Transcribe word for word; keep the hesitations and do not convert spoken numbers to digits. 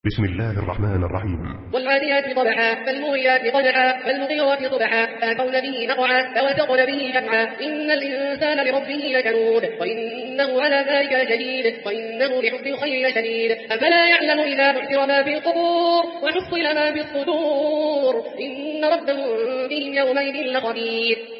بسم الله الرحمن الرحيم. والعاديات ضبحا فالموريات قدحا فالمغيرات صبحا فأثرن به نقعا فوسطن به جمعا إن الإنسان لربه لكنود وإنه على ذلك لشديد وإنه لحب الخير لشديد أفلا يعلم إذا بعثر ما في القبور وحصل ما في الصدور إن ربهم بهم يومئذ لخبير.